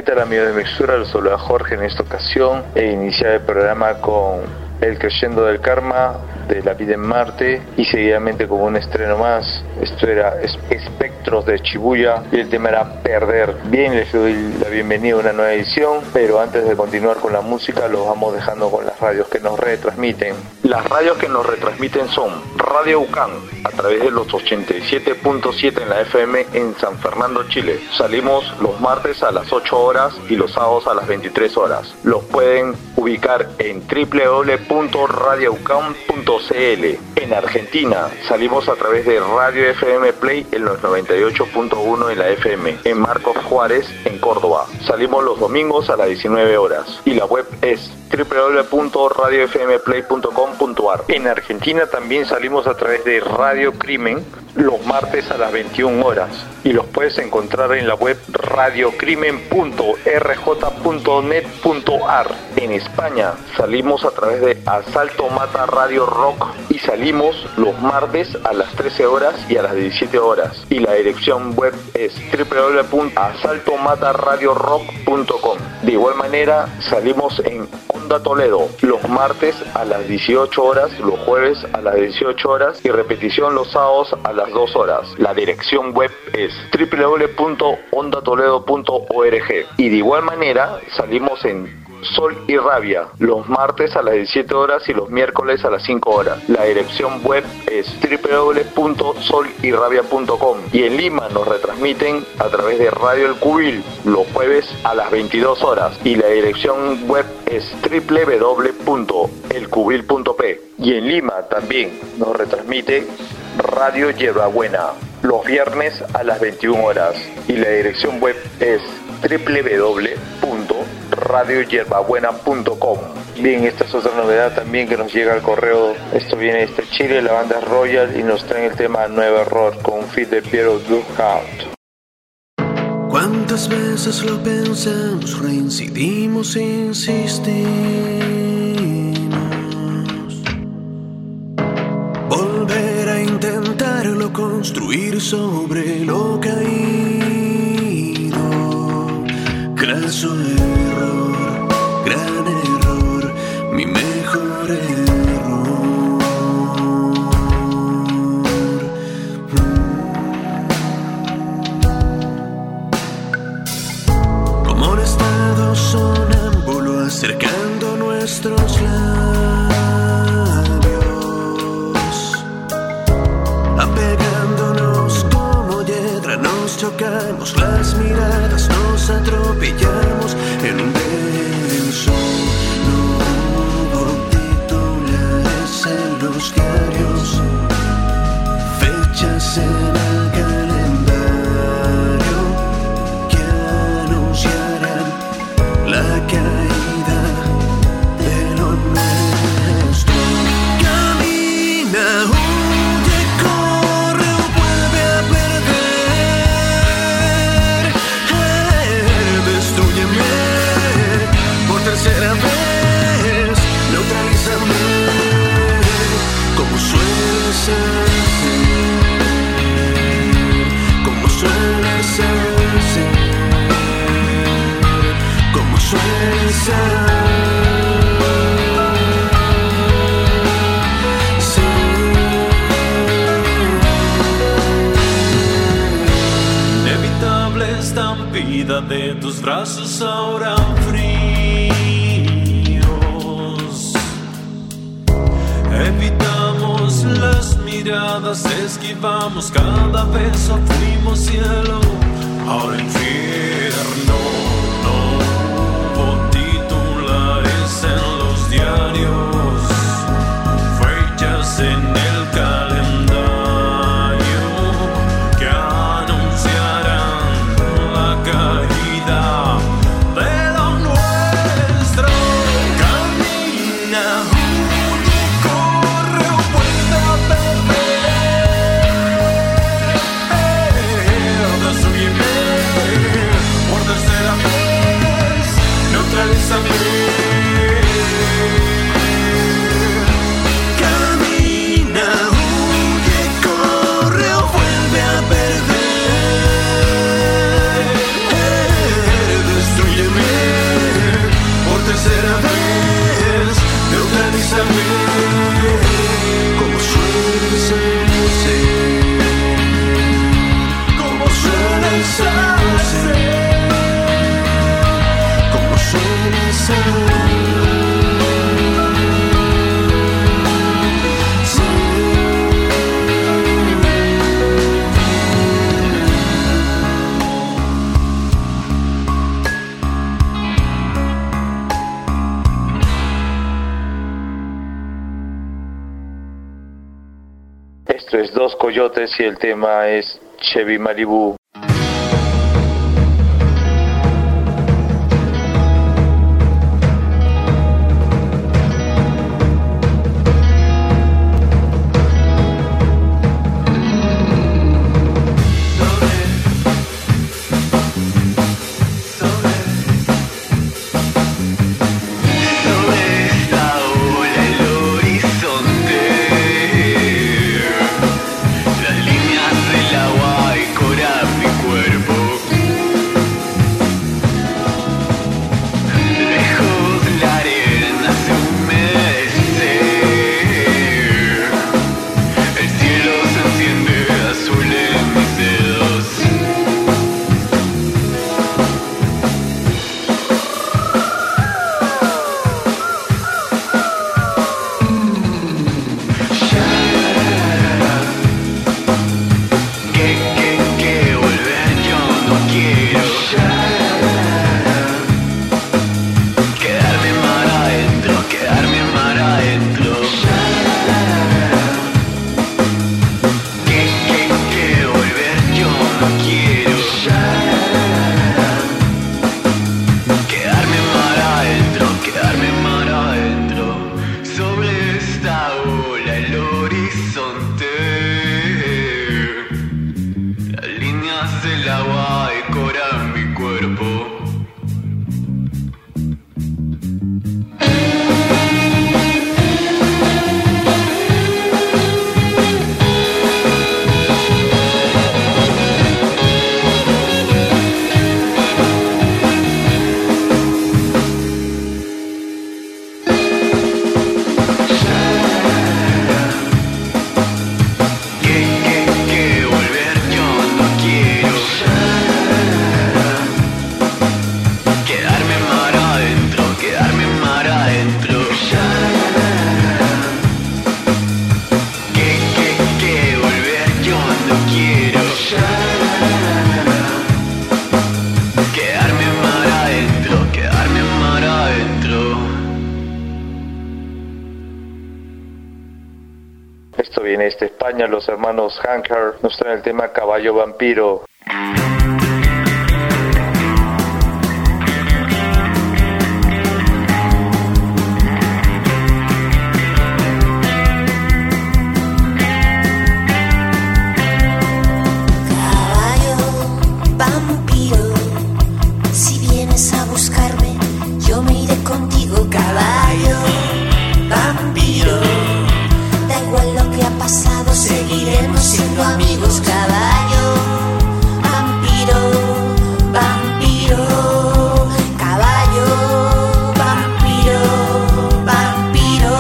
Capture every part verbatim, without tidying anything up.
tal, amigos de Mixtura? Los saluda Jorge en esta ocasión e iniciar el programa con El Crescendo del Karma, de La Vida en Marte, y seguidamente con un estreno más. Esto era Espectros de Shibuya y el tema era Perder. Bien, les doy la bienvenida a una nueva edición, pero antes de continuar con la música los vamos dejando con las radios que nos retransmiten. Las radios que nos retransmiten son Radio U C A M a través de los ochenta y siete punto siete en la F M en San Fernando, Chile. Salimos los martes a las ocho horas y los sábados a las veintitrés horas. Los pueden ubicar en w w w punto radio u c a m punto c l. En Argentina salimos a través de Radio F M Play en los noventa y ocho punto uno en la F M en Marcos Juárez, en Córdoba. Salimos los domingos a las diecinueve horas y la web es w w w punto radio f m play punto com punto a r. En Argentina también salimos a través de Radio Crimen los martes a las veintiuna horas y los puedes encontrar en la web radiocrimen punto r j punto net punto a r. En España salimos a través de Asalto Mata Radio Rock y salimos los martes a las trece horas y a las diecisiete horas y la dirección web es w w w punto asalto mata radio rock punto com. De igual manera salimos en Onda Toledo los martes a las dieciocho horas, los jueves a las dieciocho horas y repetición los sábados a las dos horas. La dirección web es w w w punto onda toledo punto org. Y de igual manera salimos en Sol y Rabia los martes a las diecisiete horas y los miércoles a las cinco horas. La dirección web es w w w punto sol y rabia punto com. Y en Lima nos retransmiten a través de Radio El Cubil los jueves a las veintidós horas y la dirección web es w w w punto el cubil punto p. Y en Lima también nos retransmite Radio Hierbabuena los viernes a las veintiuna horas y la dirección web es w w w punto radio hierbabuena punto com. Bien, esta es otra novedad también que nos llega al correo. Esto viene desde Chile, la banda Royal, y nos traen el tema Nuevo Error con un feat de Piero Durkheim. ¿Cuántas veces lo pensamos, reincidimos, insistimos? Volver a intentarlo, construir sobre lo caído. Craso error, gran error, mi mejor error. Como un estado sonámbulo acercando nuestros labios, apegándonos como hiedra, nos chocamos las miradas, nos atropellamos en un beso. No hubo titulares en los diarios, fechas en el calendario que anunciarán la caída de lo nuestro. Camina, huye, corre o vuelve a perder. Destrúyeme por tercera vez, neutralízame como suele ser, como suele ser, como suele ser. Inevitable estampida de tus brazos ahora fríos. Evitamos las miradas, esquivamos cada beso, fuimos cielo, ahora infierno. No hubo titulares en los diarios, fechas en el calendario que anunciarán la caída de lo nuestro. Camina, huye, corre o vuelve a perder. Destrúyeme por tercera Dos Coyotes y el tema es Chevy Malibu. Esto viene desde España, los hermanos Hanker nos traen el tema Caballo Vampiro. Seguiremos siendo amigos, caballo, vampiro, vampiro, caballo, vampiro, vampiro.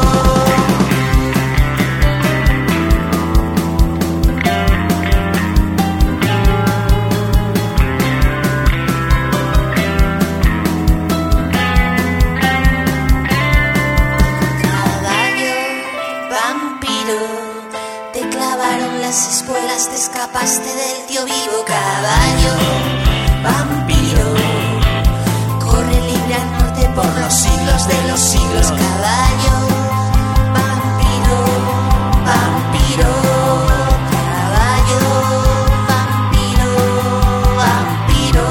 Caballo, vampiro. Te clavaron las espuelas, te escapaste del tío vivo. Caballo, vampiro, corre libre al norte por los siglos de los siglos. Caballo, vampiro, vampiro, caballo, vampiro, vampiro.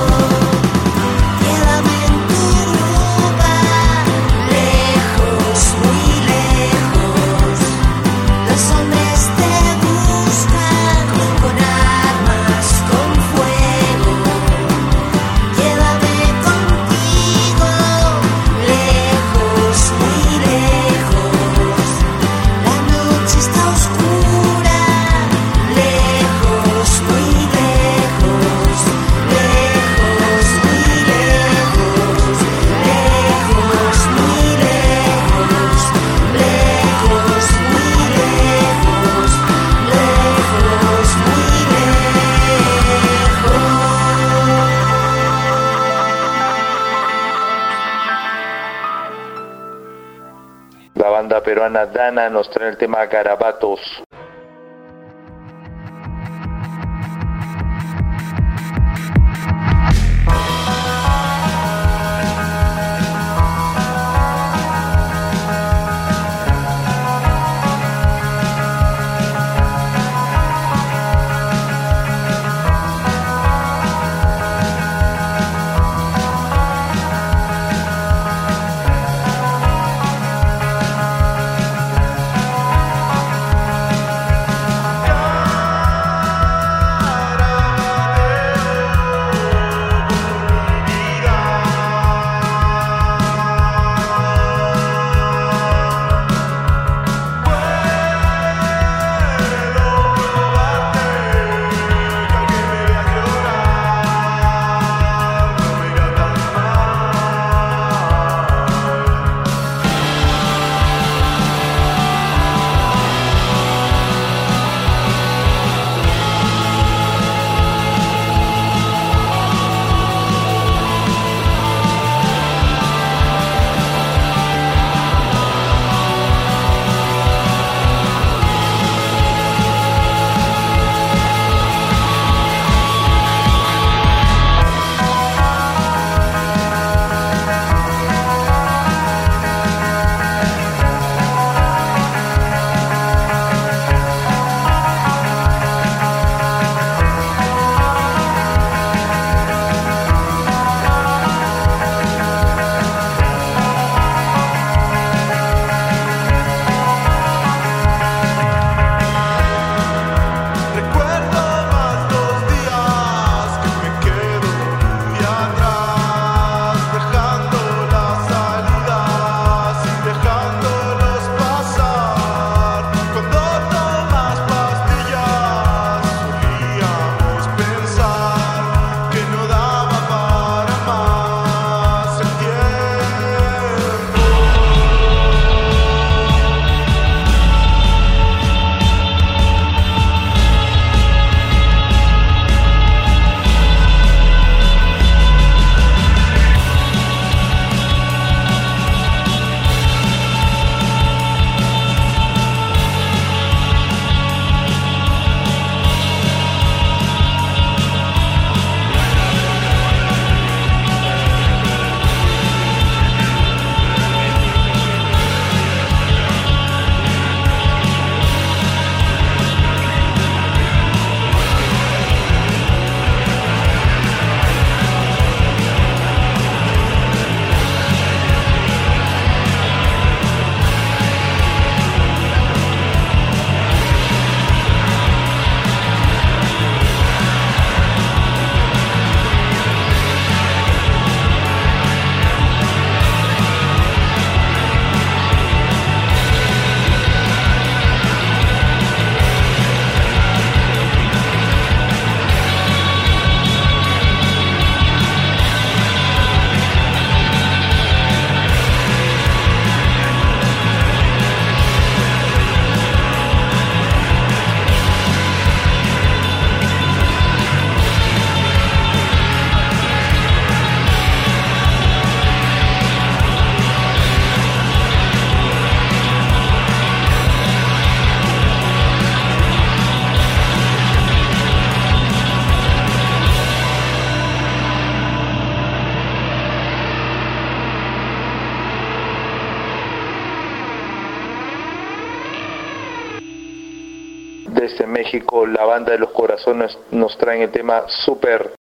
Llévame en tu ropa, lejos, muy lejos. Los hombres te buscan con armas, con fuego. Llévame contigo, lejos, muy lejos. La noche está oscura, lejos, muy lejos. Lejos, muy lejos. Lejos, muy lejos. Lejos, muy lejos. Lejos, muy lejos. La banda peruana Dana nos trae el tema Garabatos. México, la banda de los corazones, nos traen el tema Super.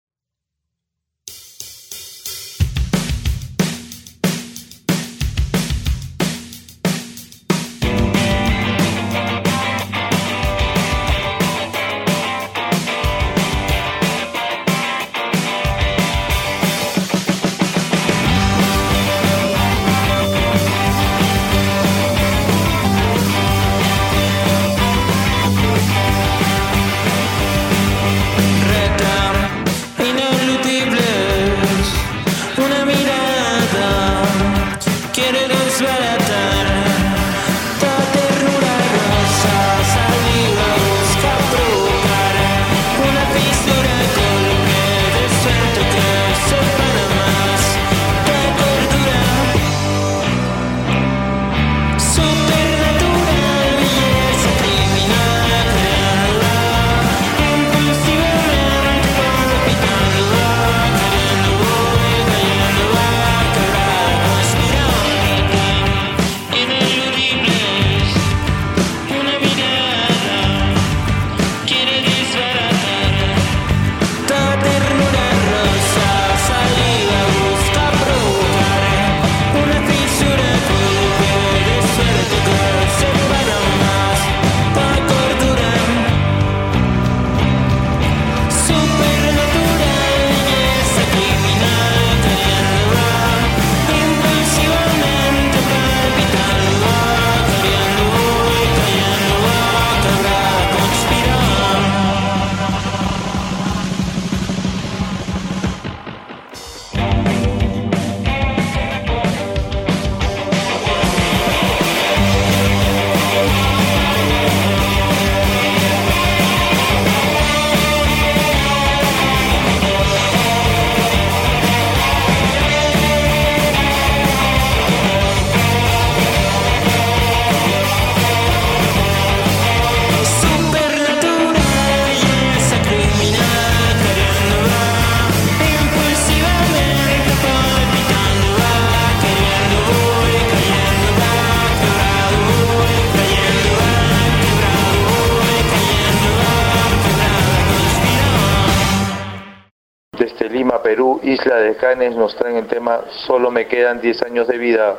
Lima, Perú, Isla de Canes, nos traen el tema Solo me quedan diez años de vida.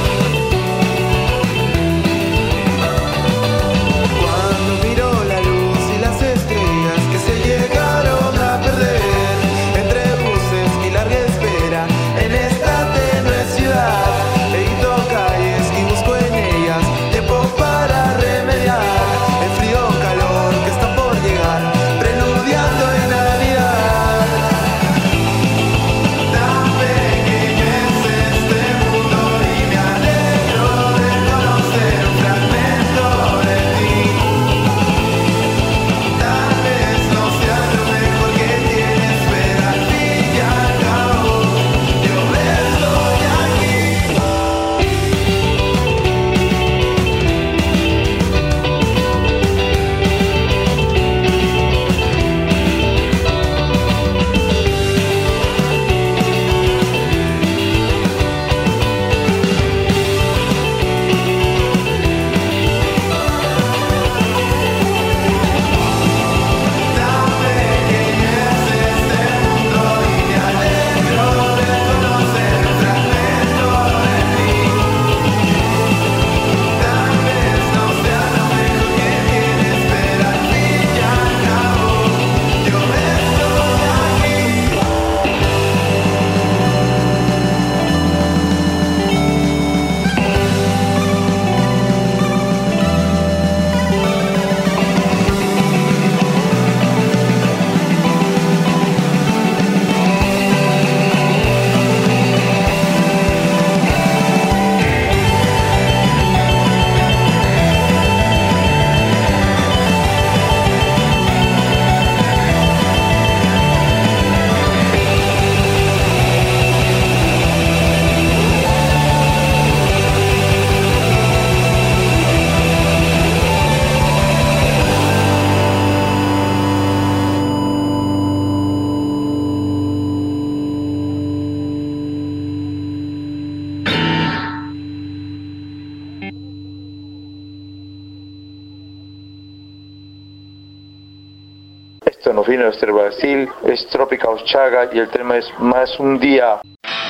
Cuando miro la luz Esto nos viene desde Brasil, es Tropical Chaga y el tema es Más un Día.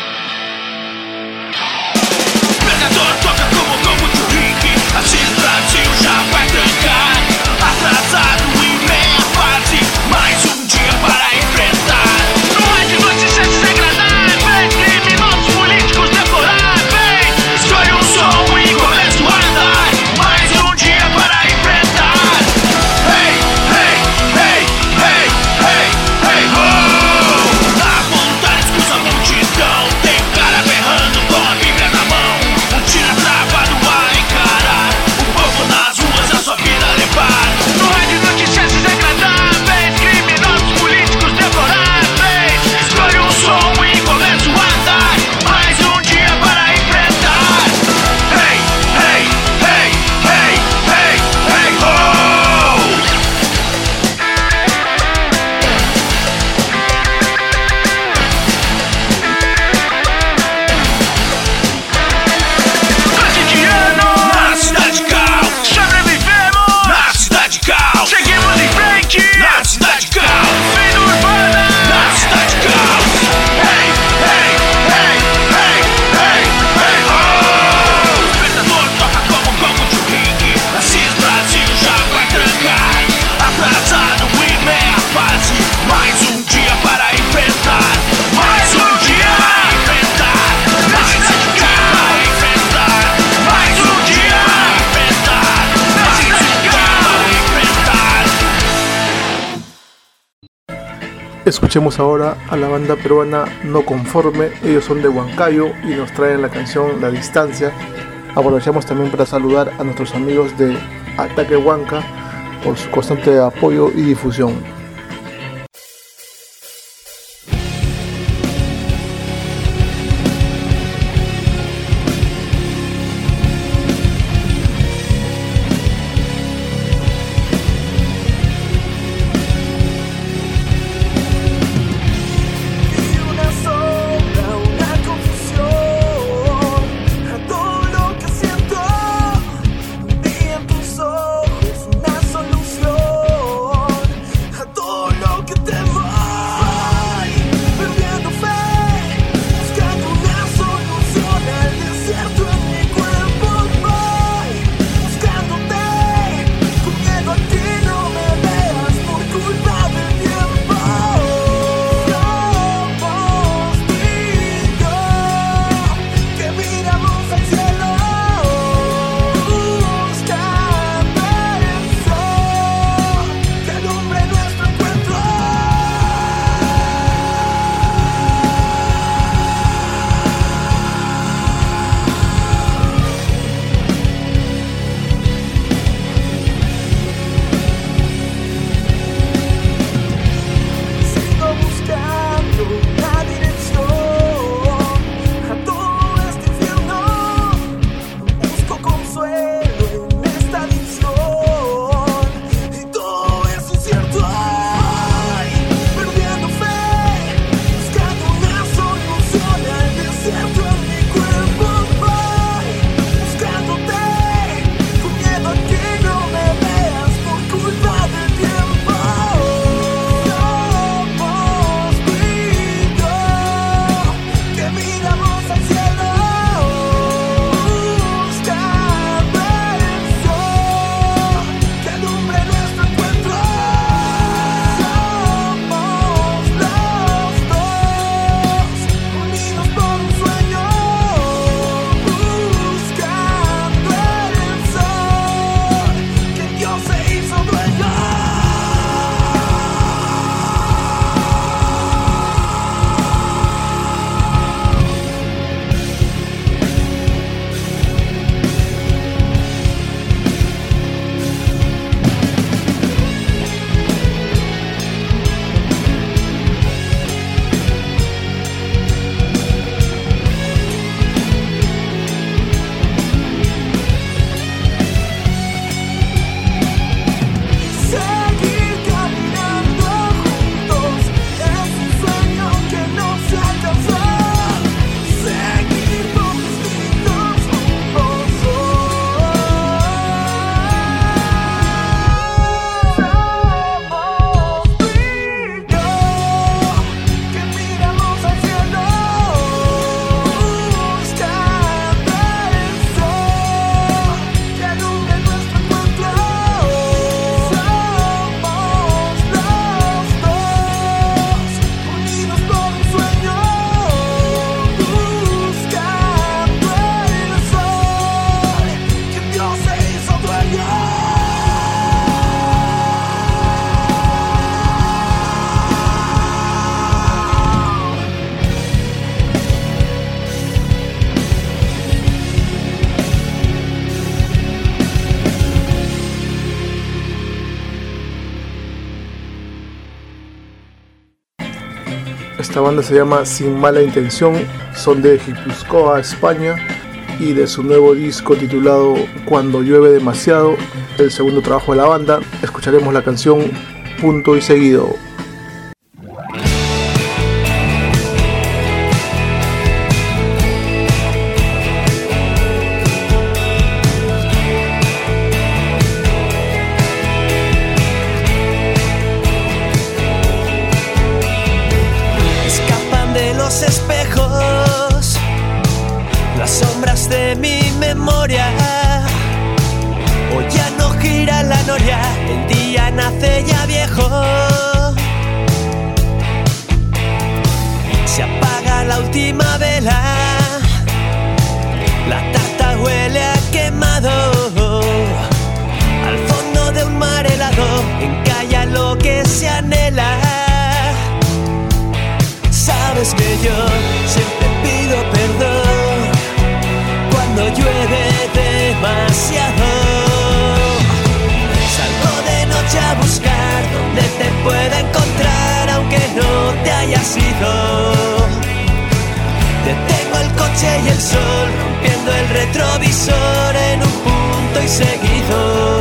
Predador toca como gol muito rique, assim Brasil já vai trancar. Atrasado em meia fase, mais um dia para enfrentar. No ar de notícias desagradáveis, criminosos políticos deploráveis. Escolhe um som e começa a andar, mais um dia para enfrentar. Hey, hey, hey, hey, hey, hey, ho! A vontade escusa a multidão, tem cara berrando com a Bíblia na mão. Um tiro travado a encarar, o povo nas ruas a sua vida levar. No ar de notícias desagradáveis, criminosos políticos deploráveis. Escolhe um som e começa a andar, mais um dia para enfrentar. Hey, hey, hey, hey, hey, hey, ho! Cotidiano, na cidade cal, sobrevivemos, na cidade cal, seguimos em frente, na cidade cal, vida urbana, na cidade cal. Hey, hey, hey, hey, hey, hey, ho! O predador toca como gongo de ringue, Assis Brasil já vai trancar. Atrasado em meia fase, mais um dia para enfrentar. Mais um dia para enfrentar. Mais um dia para enfrentar. Mais um dia para enfrentar. Mais um dia para enfrentar. Escuchemos ahora a la banda peruana No Conforme. Ellos son de Huancayo y nos traen la canción La Distancia. Aprovechamos también para saludar a nuestros amigos de Ataque Huanca por su constante apoyo y difusión. Y una sombra, una confusión a todo lo que siento. Vi en tus ojos una solución a La banda se llama Sin Mala Intención, son de Guipúzcoa, España, y de su nuevo disco titulado Cuando Llueve Demasiado, el segundo trabajo de la banda, escucharemos la canción Punto y Seguido. Escapan de los espejos las sombras de mi memoria. Hoy ya no gira la noria, el día nace ya viejo. Se apaga la última vela, la tarta huele a quemado. Al fondo de un mar helado encalla lo que se anhela. Sabes que yo siempre pido perdón cuando llueve demasiado. Salgo de noche a buscar donde te pueda encontrar, aunque no te hayas ido. Detengo el coche y el sol rompiendo el retrovisor en un punto y seguido.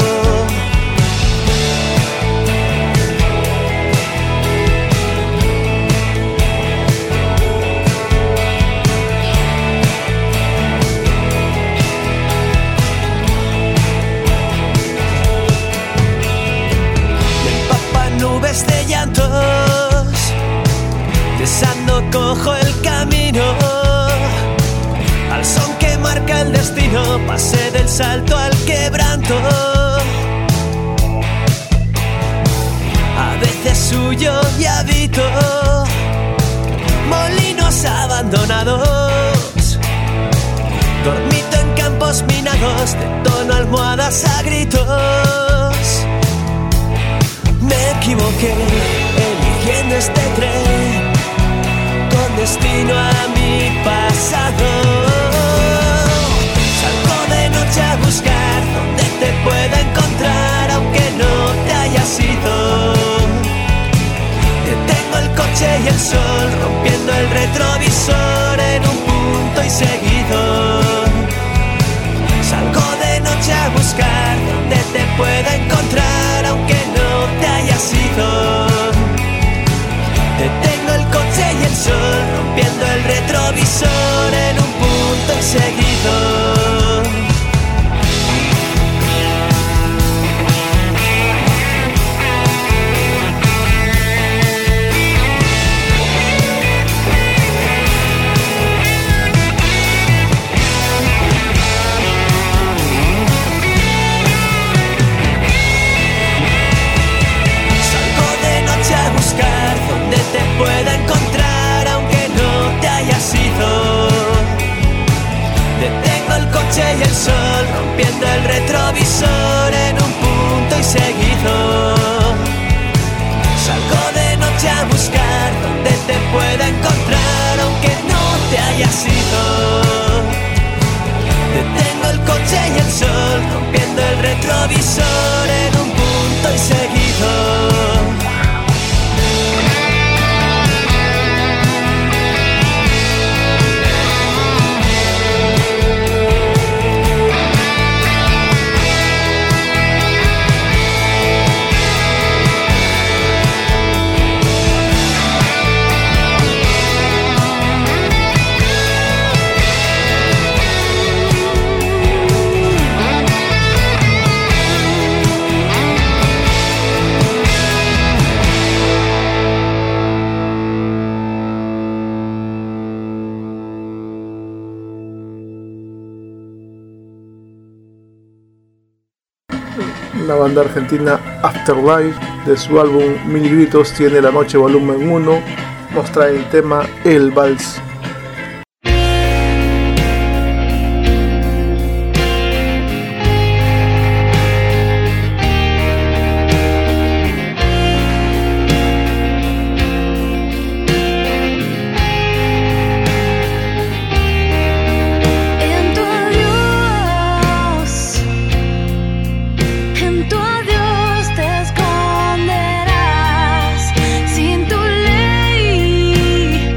Nubes de llantos, besando cojo el camino, al son que marca el destino, pasé del salto al quebranto. A veces huyo y habito molinos abandonados, dormito en campos minados, detono almohadas a gritos. Me equivoqué eligiendo este tren con destino a mi pasado. Salgo de noche a buscar donde te pueda encontrar, aunque no te hayas ido. Detengo el coche y el sol rompiendo el retrovisor en un punto y seguido. Salgo de noche a buscar donde te pueda encontrar, aunque no te hayas ido. Detengo el coche y el sol rompiendo el retrovisor en un punto y seguido. Donde te pueda encontrar, aunque no te hayas ido. Detengo el coche y el sol rompiendo el retrovisor en un punto y seguido. Salgo de noche a buscar donde te pueda encontrar, aunque no te hayas ido. Detengo el coche y el sol rompiendo el retrovisor en un punto y seguido. La banda argentina Afterlife, de su álbum Mil Gritos tiene la noche volumen uno, nos trae el tema El Vals. Sin tu ley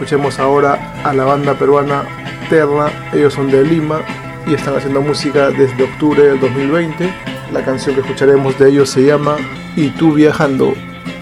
Escuchemos ahora a la banda peruana Terna. Ellos son de Lima y están haciendo música desde octubre del dos mil veinte. La canción que escucharemos de ellos se llama Y tú viajando.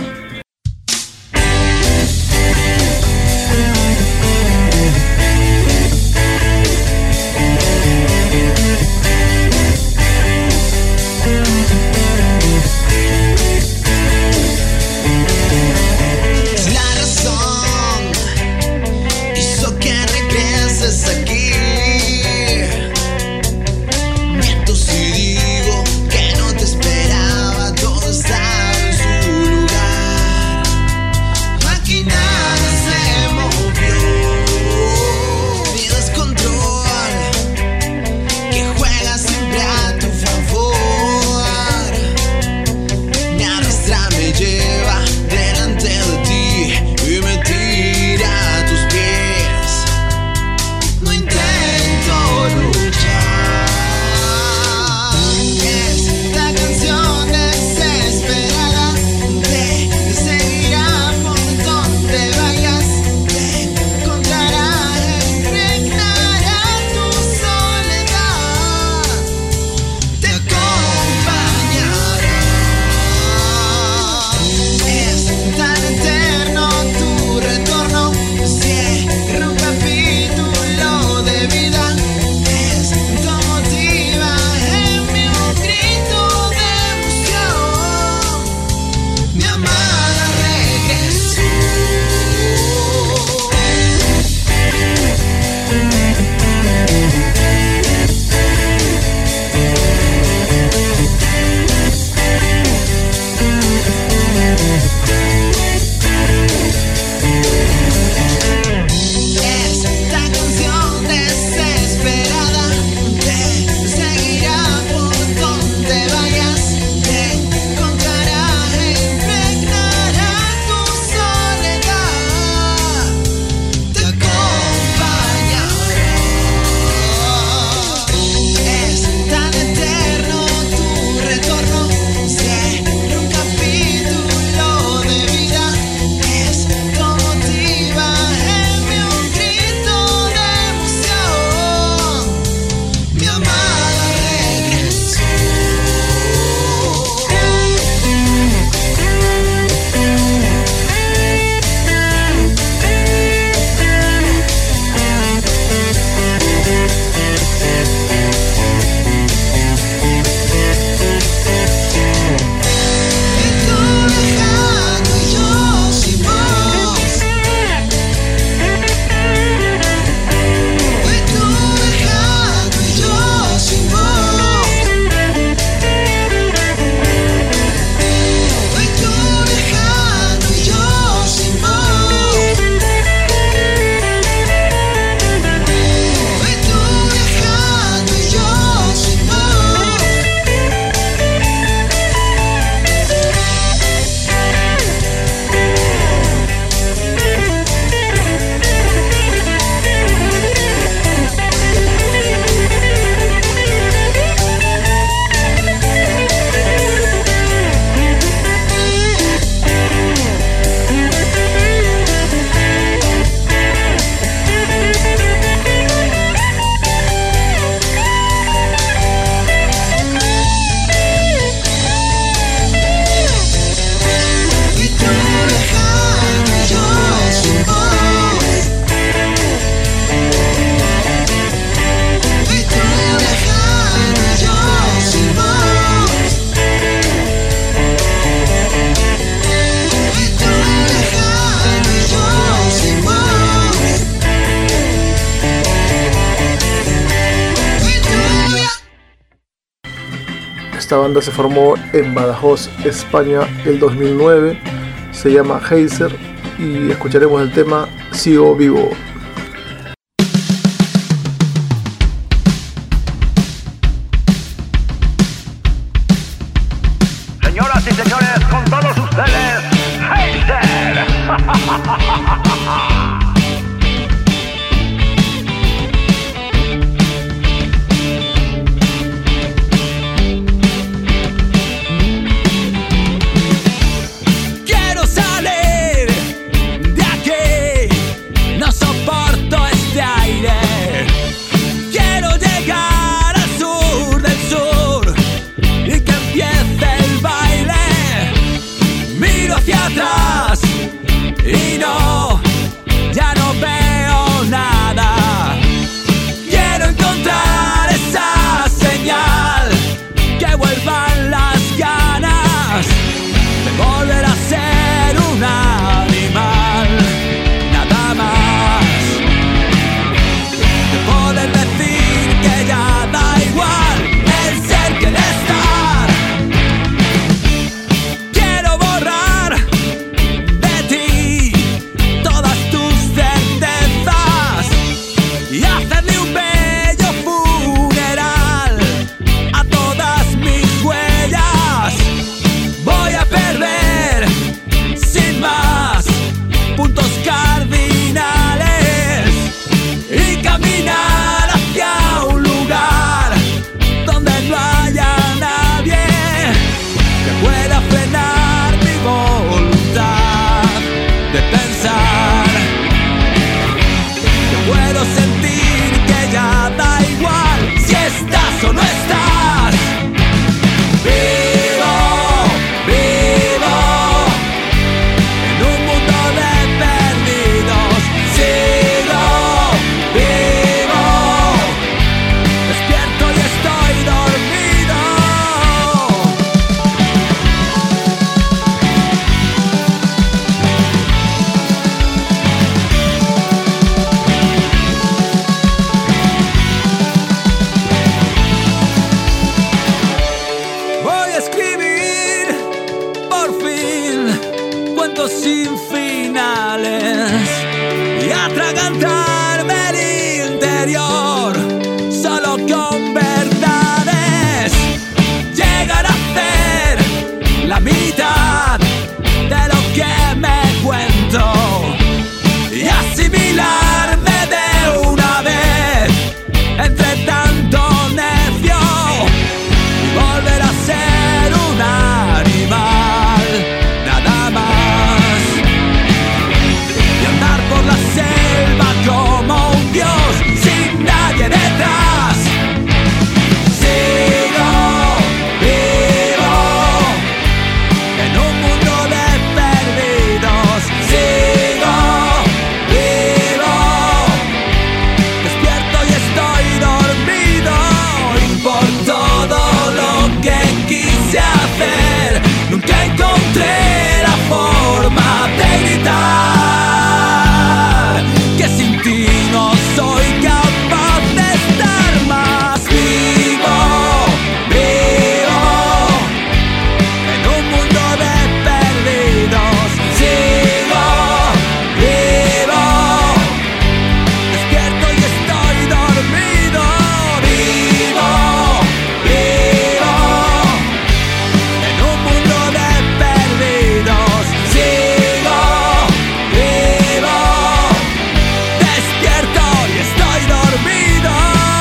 Esta banda se formó en Badajoz, España, el dos mil nueve. Se llama Heiser y escucharemos el tema Sigo Vivo. Señoras y señores, con todos ustedes, Heiser. Quiero salir de aquí, no soy escribir por fin cuentos sin finales y atragantarme el interior solo con verdades. Llegar a hacer la mitad de lo que me cuento y asimilarme de una vez entre tanto necio y volver a ser un animal, nada más, y andar por la selva como un dios sin nadie detrás. Sigo vivo en un mundo de perdidos. Sigo vivo, despierto y estoy dormido. Y por todo lo que quise hacer, nunca encontré la forma de gritar que sin ti no soy capaz de estar más vivo, vivo en un mundo de perdidos. Sigo vivo, despierto y estoy dormido. Vivo, vivo en un mundo de perdidos. Sigo vivo, despierto y estoy dormido.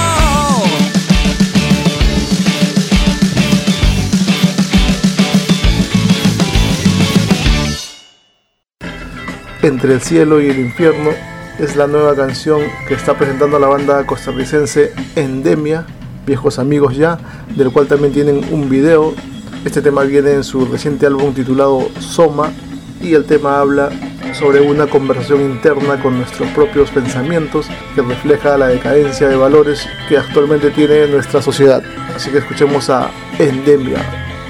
Entre el cielo y el infierno es la nueva canción que está presentando la banda costarricense Endemia, viejos amigos ya, del cual también tienen un video. Este tema viene en su reciente álbum titulado Soma, y el tema habla sobre una conversación interna con nuestros propios pensamientos que refleja la decadencia de valores que actualmente tiene nuestra sociedad. Así que escuchemos a Endemia.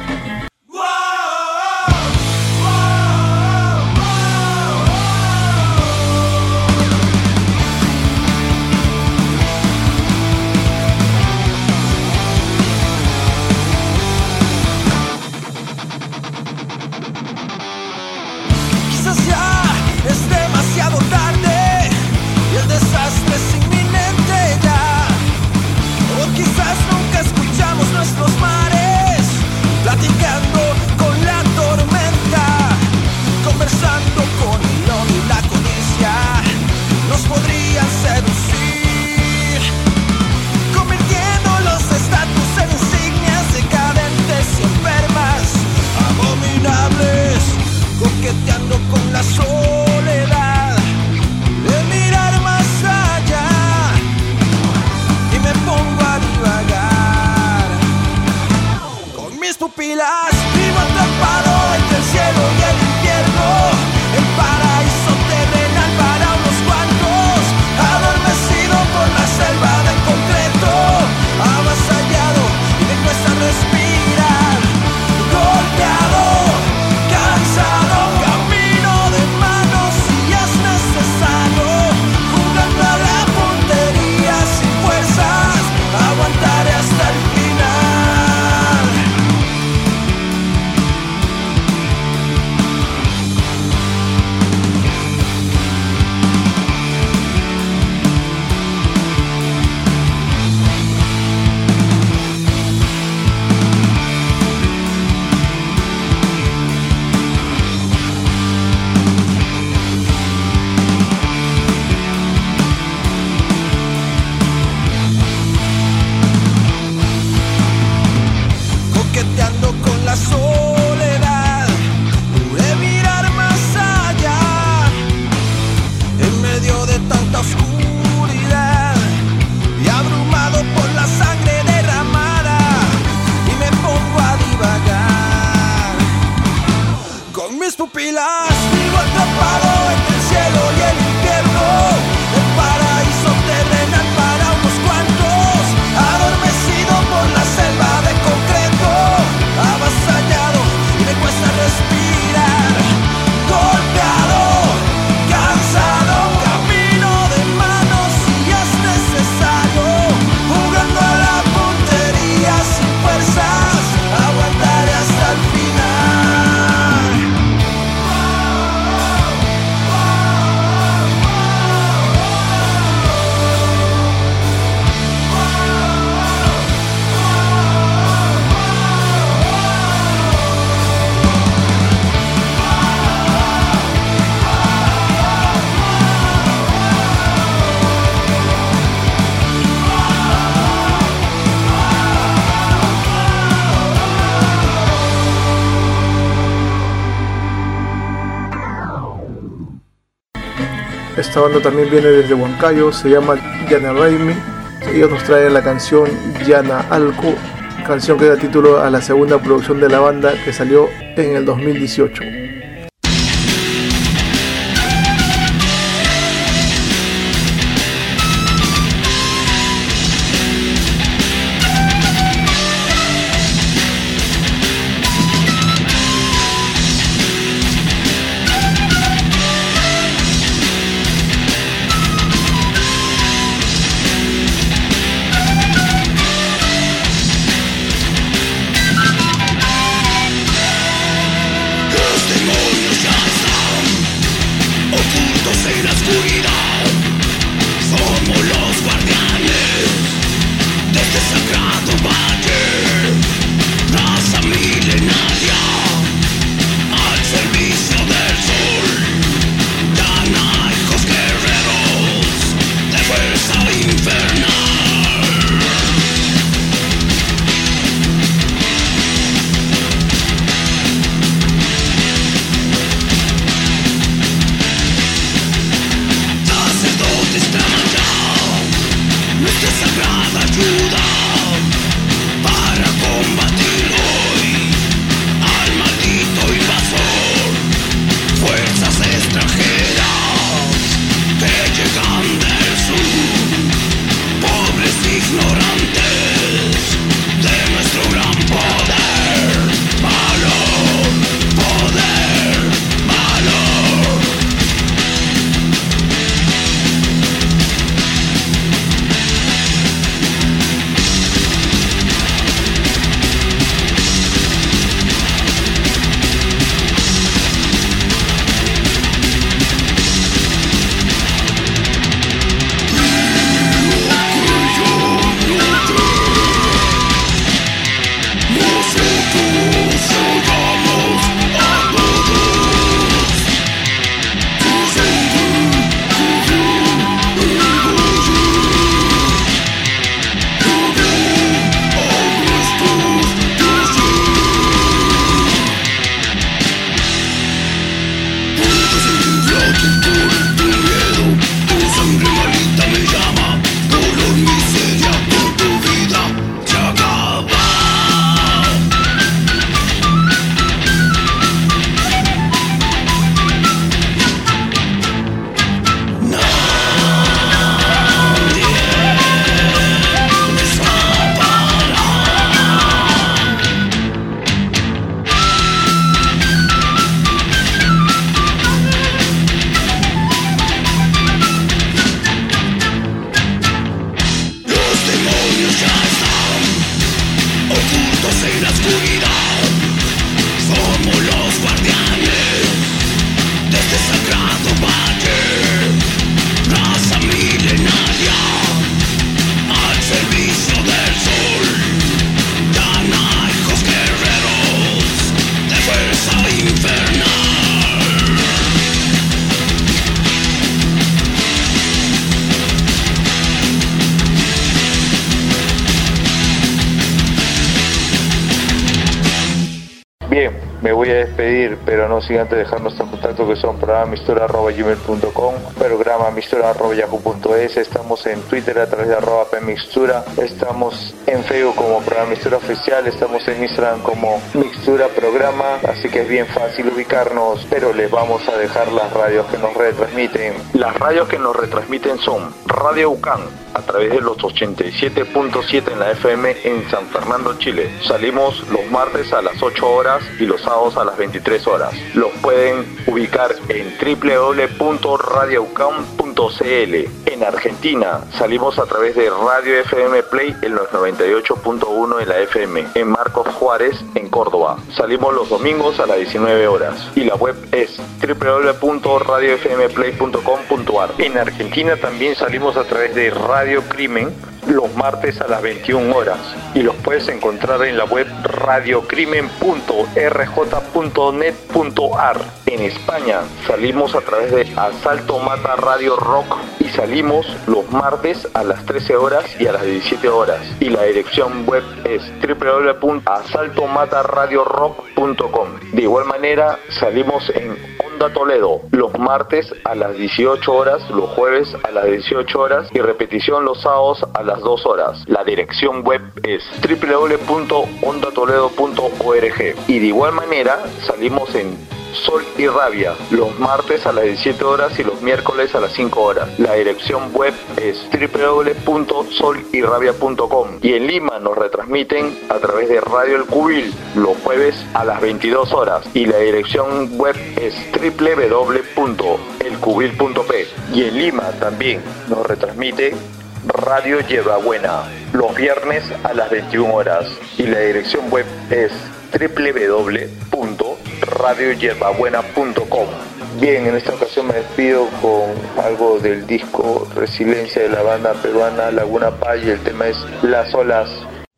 Quizás ya es demasiado tarde y el desastre es inminente ya. O quizás nunca escuchamos nuestros mares platicando con la tormenta, conversando con el odio y la codicia. Nos podrían seducir, convirtiendo los estatus en insignias decadentes y enfermas, abominables, coqueteando con la soledad de mirar más allá, y me pongo a divagar con mis pupilas. Vivo atrapado entre el cielo y el infierno, el paraíso terrenal para unos cuantos, adormecido por la selva del concreto, avasallado y me cuesta respirar, golpeado, cansado, camino de manos y es necesario, jugando a la puntería sin fuerzas, aguantaré hasta el final. Esta banda también viene desde Huancayo, se llama Yana Raimi. Ellos nos traen la canción Yana Alco, canción que da título a la segunda producción de la banda que salió en el dos mil dieciocho. Me voy a despedir, pero no sin antes dejar nuestros contactos, que son programa mistura arroba gmail punto com, programa mistura arroba yahoo punto es. Estamos en Twitter a través de arroba pmixtura, estamos en Facebook como programa mistura oficial, estamos en Instagram como mixtura programa, así que es bien fácil ubicarnos, pero les vamos a dejar las radios que nos retransmiten. Las radios que nos retransmiten son Radio UCAN a través de los ochenta y siete punto siete en la F M en San Fernando, Chile. Salimos los martes a las ocho horas y los sábados a las veintitrés horas. Los pueden ubicar en doble u doble u doble u punto radio u c a m punto c l. En Argentina salimos a través de Radio F M Play en los noventa y ocho punto uno en la F M en Marcos Juárez, en Córdoba. Salimos los domingos a las diecinueve horas y la web es doble u doble u doble u punto radio f m play punto com punto a r. En Argentina también salimos a través de Radio Crimen los martes a las veintiuna horas y los puedes encontrar en la web radiocrimen punto r j punto net punto a r. En España salimos a través de Asalto Mata Radio Rock y salimos los martes a las trece horas y a las diecisiete horas y la dirección web es doble u doble u doble u punto asalto mata radio rock punto com. De igual manera salimos en Onda Toledo, los martes a las dieciocho horas, los jueves a las dieciocho horas y repetición los sábados a las dos horas. La dirección web es doble u doble u doble u punto onda toledo punto org y de igual manera salimos en Sol y Rabia, los martes a las diecisiete horas y los miércoles a las cinco horas. La dirección web es doble u doble u doble u punto sol y rabia punto com y en Lima nos retransmiten a través de Radio El Cubil los jueves a las veintidós horas y la dirección web es doble u doble u doble u punto el cubil punto pe y en Lima también nos retransmite Radio Hierbabuena los viernes a las veintiuna horas y la dirección web es doble u doble u doble u punto radio hierbabuena punto com. Bien, en esta ocasión me despido con algo del disco Resiliencia de la banda peruana Laguna Paz y el tema es Las Olas.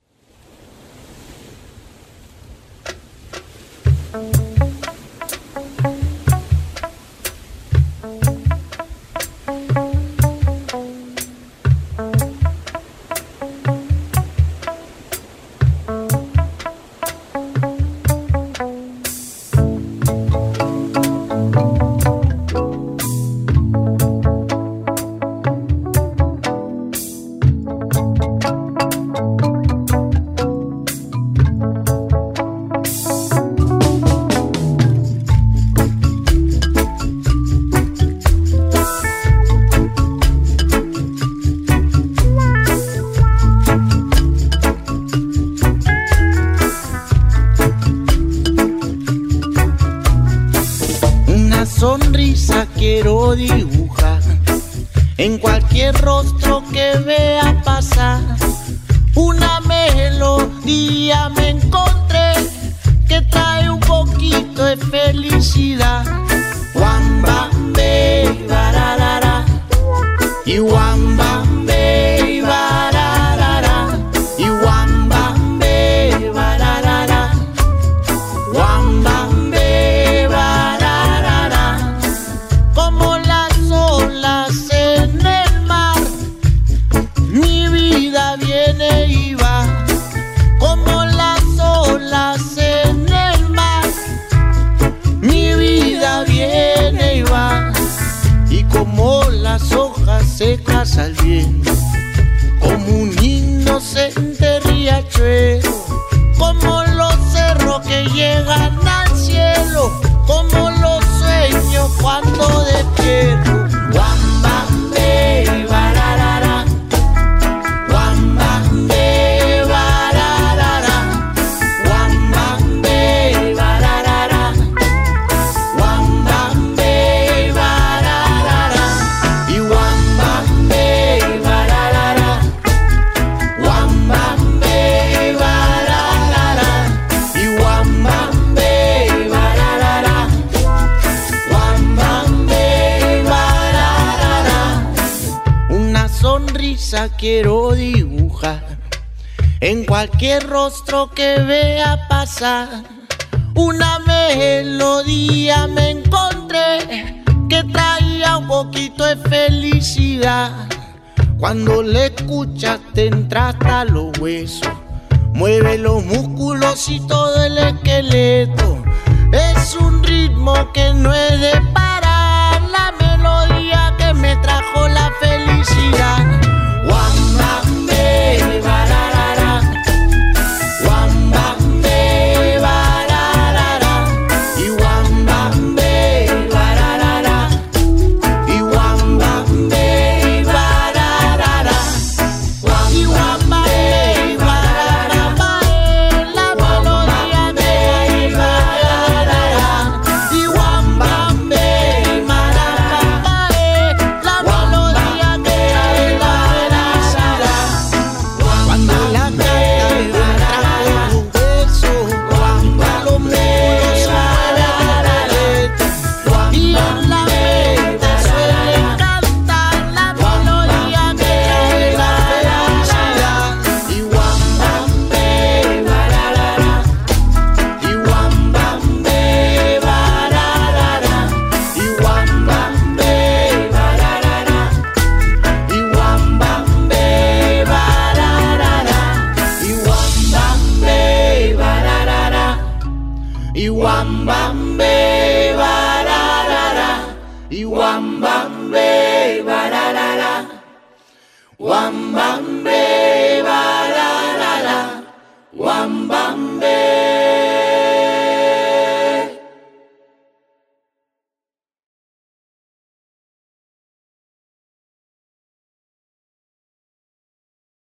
Quiero dibujar en cualquier rostro que vea pasar una melodía. Me encontré que trae un poquito de felicidad. Wambambe, bararara, y wambambe, bararara, y wambambe, bararara, wambambe, bararara. Como las olas en el mar, mi vida viene y va. Como las olas en el mar, mi vida viene y va. Y como las hojas secas al viento, como un inocente riachuelo, como los cerros que llegan al cielo, como los sueños cuando despierto. Wambambe, bararara, wambambe, bararara, wambambe, bararara, wambambe, bararara, y wambambe, bararara, wambambe, bararara, y wambambe, bararara, wambambe, bararara. Una sonrisa quiero dibujar en cualquier rostro que vea pasar. Una melodía me encontré que traía un poquito de felicidad. Cuando le escuchas te entra hasta los huesos, mueve los músculos y todo el esqueleto. Es un ritmo que no es de parar, la melodía que me trajo la felicidad. Wambambe, bararara, wambambe, bararara, y wambambe, bararara, y wambambe, bararara, y wambambe, bararara, la melodía de bararara, y wambambe, Wambambe, bararara, wambambe.